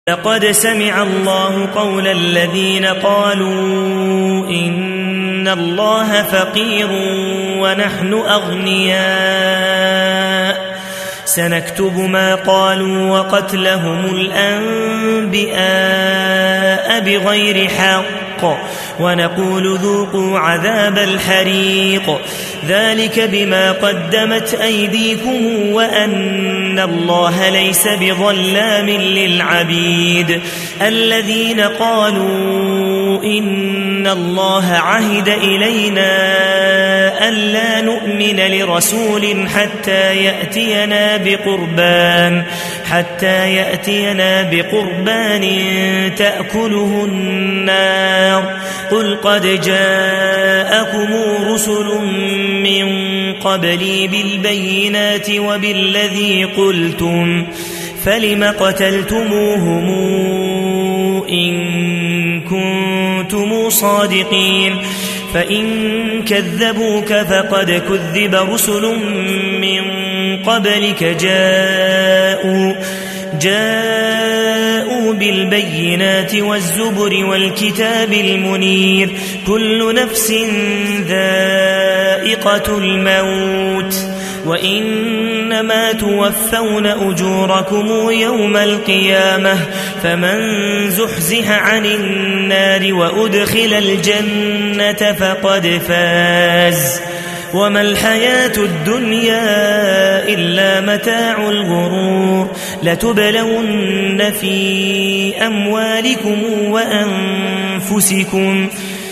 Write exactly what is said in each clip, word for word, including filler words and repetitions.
لقد سمع الله قول الذين قالوا إن الله فقير ونحن أغنياء سنكتب ما قالوا وقتلهم الأنبياء بغير حق ونقول ذوقوا عذاب الحريق ذلك بما قدمت أيديكم وأن الله ليس بظلام للعبيد الذين قالوا إن الله عهد إلينا ألا نؤمن لرسول حتى يأتينا بقربان حتى يأتينا بقربان تأكله النار قل قد جاءكم رسل من قبلي بالبينات وبالذي قلتم فلم قتلتموهم إن كنتم صادقين فإن كذبوك فقد كذب رسل من قبلك جاءوا جاءوا بالبينات والزبر والكتاب المنير كل نفس ذائقة الموت وإنما توفون أجوركم يوم القيامة فمن زحزح عن النار وأدخل الجنة فقد فاز وما الحياة الدنيا إلا متاع الغرور لتبلون في أموالكم وأنفسكم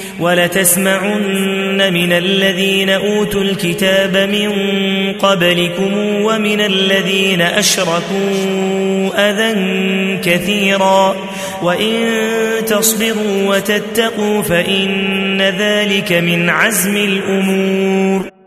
ولتسمعن من الذين أوتوا الكتاب من قبلكم ومن الذين أشركوا أذى كثيرا وإن تصبروا وتتقوا فإن ذلك من عزم الأمور